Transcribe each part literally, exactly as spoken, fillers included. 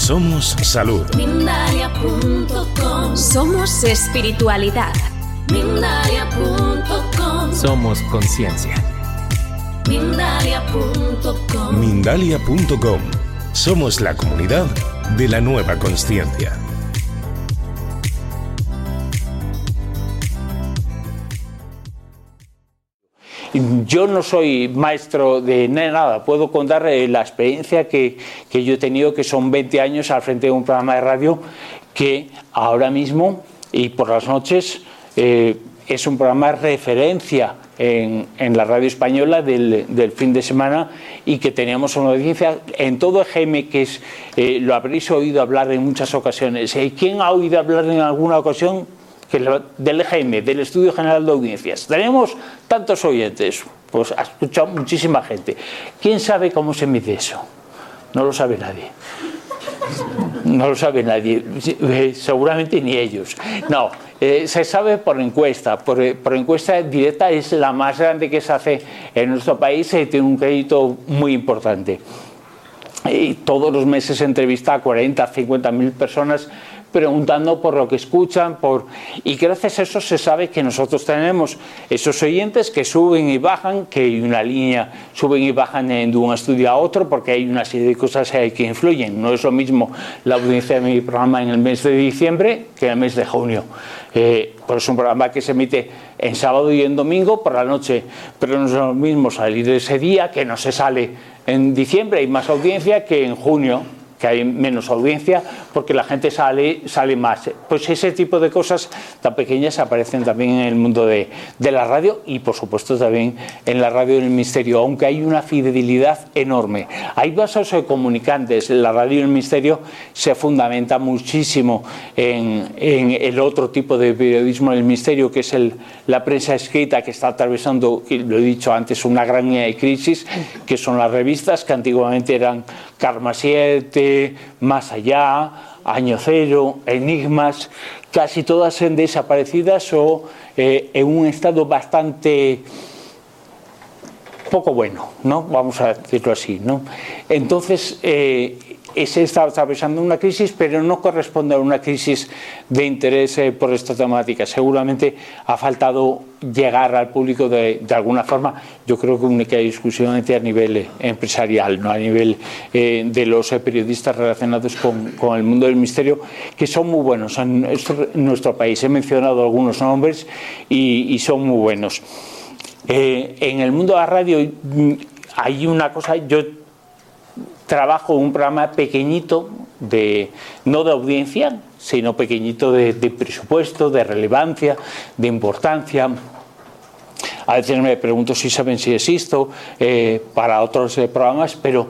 Somos salud. Mindalia punto com. Somos espiritualidad. Mindalia punto com. Somos conciencia. Mindalia punto com. Mindalia punto com. Somos la comunidad de la nueva consciencia. Yo no soy maestro de nada, puedo contar eh, la experiencia que, que yo he tenido, que son veinte años al frente de un programa de radio que ahora mismo y por las noches eh, es un programa de referencia en, en la radio española del, del fin de semana, y que teníamos una audiencia en todo E G M, que es, eh, lo habréis oído hablar en muchas ocasiones. Eh, ¿Quién ha oído hablar en alguna ocasión que del E G M, del Estudio General de Audiencias? Tenemos tantos oyentes, pues ha escuchado muchísima gente. ¿Quién sabe cómo se mide eso? No lo sabe nadie. No lo sabe nadie, seguramente ni ellos. No, eh, se sabe por encuesta, por, por encuesta directa, es la más grande que se hace en nuestro país y tiene un crédito muy importante. Y todos los meses se entrevista a cuarenta, cincuenta mil personas preguntando por lo que escuchan, por y gracias a eso se sabe que nosotros tenemos esos oyentes que suben y bajan, que hay una línea, suben y bajan de un estudio a otro, porque hay una serie de cosas que influyen. No es lo mismo la audiencia de mi programa en el mes de diciembre que en el mes de junio. Eh, pues es un programa que se emite en sábado y en domingo por la noche, pero no es lo mismo salir ese día, que no se sale en diciembre, hay más audiencia, que en junio, que hay menos audiencia, porque la gente sale, sale más. Pues ese tipo de cosas tan pequeñas aparecen también en el mundo de, de la radio, y por supuesto también en la radio del misterio, aunque hay una fidelidad enorme. Hay vasos comunicantes. La radio del misterio se fundamenta muchísimo en, en el otro tipo de periodismo del misterio, que es el, la prensa escrita, que está atravesando, y lo he dicho antes, una gran crisis, que son las revistas, que antiguamente eran Karma siete, Más Allá, Año Cero, Enigmas, casi todas han desaparecidas o eh, en un estado bastante poco bueno, ¿no? Vamos a decirlo así, ¿no? Entonces, eh, se está atravesando una crisis, pero no corresponde a una crisis de interés eh, por esta temática. Seguramente ha faltado llegar al público de, de alguna forma. Yo creo que única y exclusivamente a nivel eh, empresarial, no a nivel eh, de los eh, periodistas relacionados con, con el mundo del misterio, que son muy buenos en, en nuestro país. He mencionado algunos nombres y, y son muy buenos. Eh, en el mundo de la radio hay una cosa, yo trabajo en un programa pequeñito, de, no de audiencia, sino pequeñito de, de presupuesto, de relevancia, de importancia. A veces me pregunto si saben si existo eh, para otros eh, programas, pero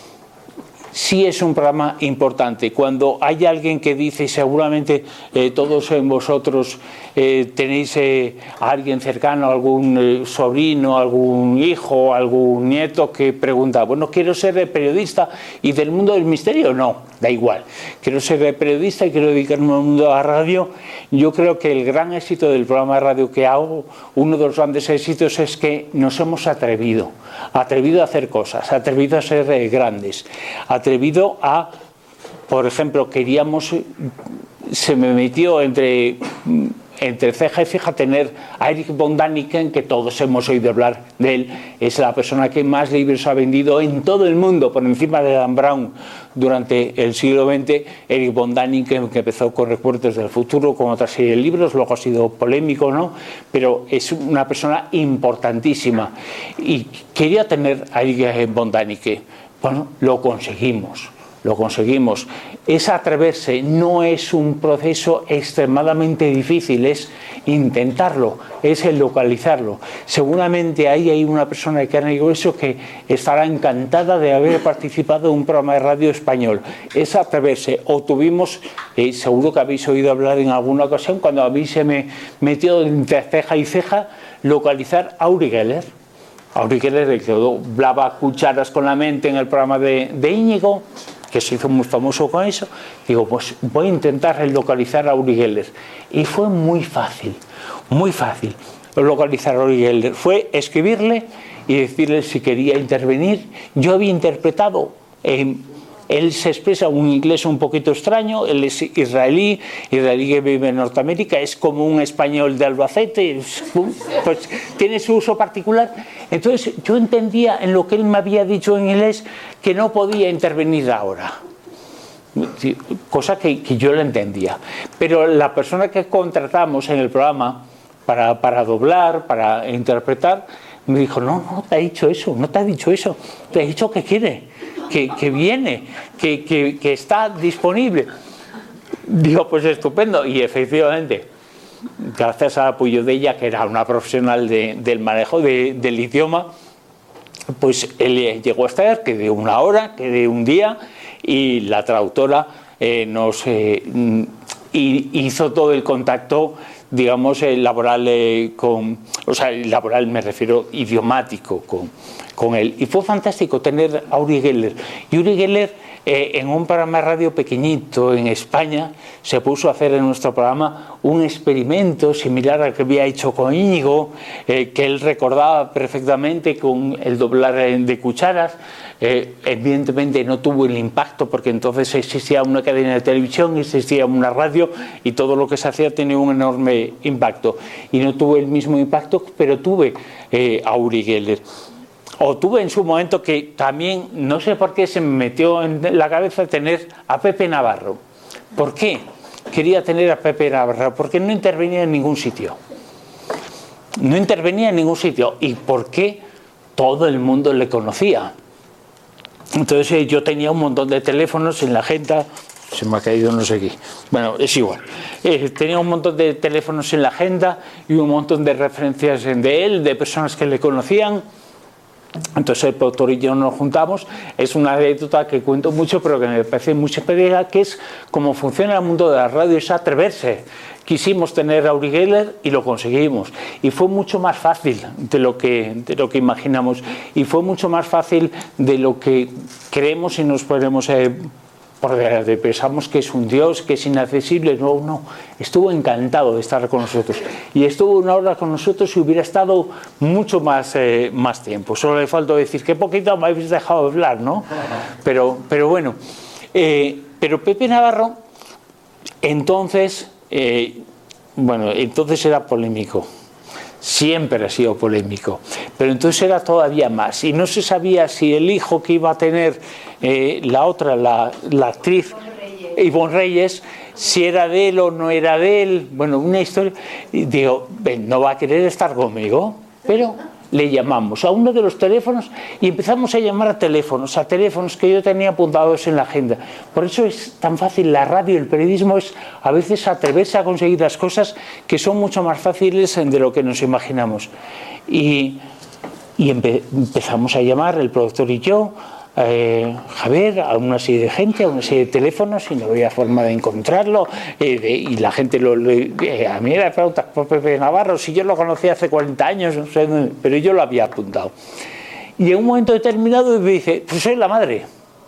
sí es un programa importante. Cuando hay alguien que dice, y seguramente eh, todos en vosotros eh, tenéis eh, a alguien cercano, algún eh, sobrino, algún hijo, algún nieto que pregunta, bueno, quiero ser periodista y del mundo del misterio. No, da igual. Quiero ser periodista y quiero dedicarme al mundo de la radio. Yo creo que el gran éxito del programa de radio que hago, uno de los grandes éxitos, es que nos hemos atrevido, atrevido a hacer cosas, atrevido a ser eh, grandes, atrevido a, por ejemplo, queríamos, se me metió entre, entre ceja y ceja tener a Erich von Däniken, que todos hemos oído hablar de él. Es la persona que más libros ha vendido en todo el mundo, por encima de Dan Brown, durante el siglo veinte. Erich von Däniken, que empezó con Recuerdos del Futuro, con otra serie de libros, luego ha sido polémico, ¿no? Pero es una persona importantísima. Y quería tener a Erich von Däniken. Bueno, lo conseguimos, lo conseguimos. Es atreverse, no es un proceso extremadamente difícil, es intentarlo, es el localizarlo. Seguramente ahí hay una persona de carne y hueso que estará encantada de haber participado en un programa de radio español. Es atreverse. O tuvimos, eh, seguro que habéis oído hablar en alguna ocasión, cuando a mí se me metió entre ceja y ceja, localizar a Uri Geller. A Uri Geller, el que doblaba Cucharas con la mente en el programa de, de Íñigo, que se hizo muy famoso con eso. Digo, pues voy a intentar localizar a Uri Geller. Y fue muy fácil, muy fácil localizar a Uri Geller. Fue escribirle y decirle si quería intervenir. Yo había interpretado en Él se expresa un inglés un poquito extraño, él es israelí, israelí que vive en Norteamérica, es como un español de Albacete, pues tiene su uso particular. Entonces yo entendía en lo que él me había dicho en inglés que no podía intervenir ahora, cosa que, que yo le entendía. Pero la persona que contratamos en el programa para, para doblar, para interpretar, me dijo, no, no te ha dicho eso, no te ha dicho eso, te ha dicho que quiere, que, que viene, que, que, que está disponible. Digo, pues estupendo, y efectivamente, gracias al apoyo de ella, que era una profesional de, del manejo de, del idioma, pues él llegó a estar, que de una hora, que de un día, y la traductora eh, nos eh, hizo todo el contacto, digamos, eh, laboral eh, con, o sea, laboral me refiero idiomático con, con él. Y fue fantástico tener a Uri Geller. Y Uri Geller, eh, en un programa de radio pequeñito en España, se puso a hacer en nuestro programa un experimento similar al que había hecho con Íñigo, eh, que él recordaba perfectamente con el doblar de cucharas. Eh, evidentemente no tuvo el impacto porque entonces existía una cadena de televisión, existía una radio y todo lo que se hacía tenía un enorme impacto, y no tuve el mismo impacto, pero tuve eh, a Uri Geller. O tuve en su momento que también, no sé por qué se me metió en la cabeza tener a Pepe Navarro. ¿Por qué quería tener a Pepe Navarro? Porque no intervenía en ningún sitio. No intervenía en ningún sitio. ¿Y por qué todo el mundo le conocía? Entonces eh, yo tenía un montón de teléfonos en la agenda, se me ha caído no sé qué, bueno, es igual, eh, tenía un montón de teléfonos en la agenda y un montón de referencias de él, de personas que le conocían. Entonces el productor y yo nos juntamos. Es una anécdota que cuento mucho, pero que me parece muy especial, que es cómo funciona el mundo de la radio, es atreverse. Quisimos tener a Uri Geller y lo conseguimos, y fue mucho más fácil de lo que, de lo que imaginamos, y fue mucho más fácil de lo que creemos y nos ponemos eh, por delante. Pensamos que es un dios, que es inaccesible. No, no, estuvo encantado de estar con nosotros, y estuvo una hora con nosotros y hubiera estado mucho más, eh, más tiempo. Solo le faltó decir qué poquito me habéis dejado hablar, ¿no? Pero, pero bueno, eh, pero Pepe Navarro entonces Eh, bueno, entonces era polémico, siempre ha sido polémico, pero entonces era todavía más, y no se sabía si el hijo que iba a tener eh, la otra, la, la actriz Ivonne Reyes, si era de él o no era de él. Bueno, una historia, y digo, ven, no va a querer estar conmigo, pero le llamamos a uno de los teléfonos y empezamos a llamar a teléfonos, a teléfonos que yo tenía apuntados en la agenda. Por eso es tan fácil la radio, el periodismo, es a veces atreverse a conseguir las cosas que son mucho más fáciles de lo que nos imaginamos. Y, y empe empezamos a llamar, el productor y yo, eh, Javier, a una serie de gente, a una serie de teléfonos, y no había forma de encontrarlo, eh, de, y la gente lo, lo eh, a mí me pregunta por Pepe Navarro, si yo lo conocí hace cuarenta años, no sé, pero yo lo había apuntado. Y en un momento determinado me dice, pues soy la madre.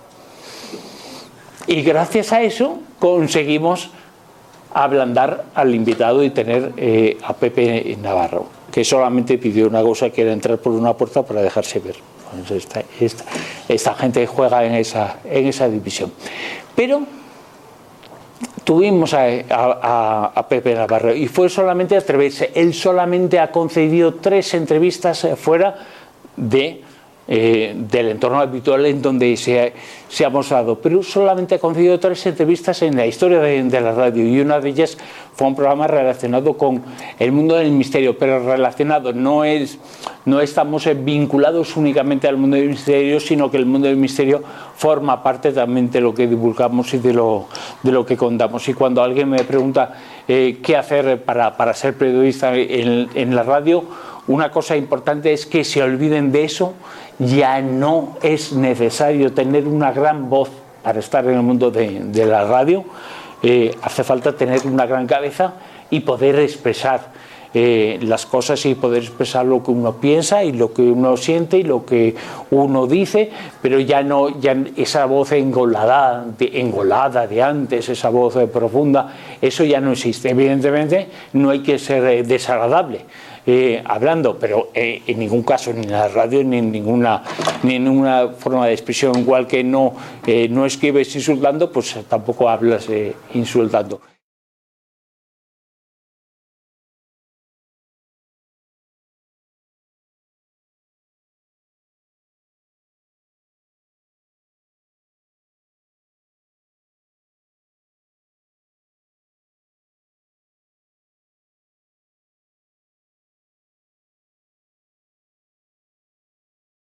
Y gracias a eso conseguimos ablandar al invitado y tener eh, a Pepe Navarro, que solamente pidió una cosa, que era entrar por una puerta para dejarse ver. Esta, esta, esta gente juega en esa, en esa división. Pero tuvimos a, a, a Pepe Navarro, y fue solamente atreverse. Él solamente ha concedido tres entrevistas fuera de, eh, del entorno habitual en donde se, se ha mostrado, pero solamente ha concedido tres entrevistas en la historia de, de la radio, y una de ellas fue un programa relacionado con el mundo del misterio, pero relacionado, no es, no estamos vinculados únicamente al mundo del misterio, sino que el mundo del misterio forma parte también de lo que divulgamos y de lo, de lo que contamos. Y cuando alguien me pregunta eh, qué hacer para, para ser periodista en, en la radio, una cosa importante es que se olviden de eso. Ya no es necesario tener una gran voz para estar en el mundo de, de la radio. Eh, hace falta tener una gran cabeza y poder expresar eh, las cosas, y poder expresar lo que uno piensa y lo que uno siente y lo que uno dice, pero ya no ya esa voz engolada de, engolada de antes, esa voz eh, profunda, eso ya no existe. Evidentemente no hay que ser eh, desagradable. eh, hablando, pero eh, en ningún caso, ni en la radio, ni en ninguna, ni en ninguna forma de expresión. Igual que no, eh, no escribes insultando, pues tampoco hablas eh, insultando.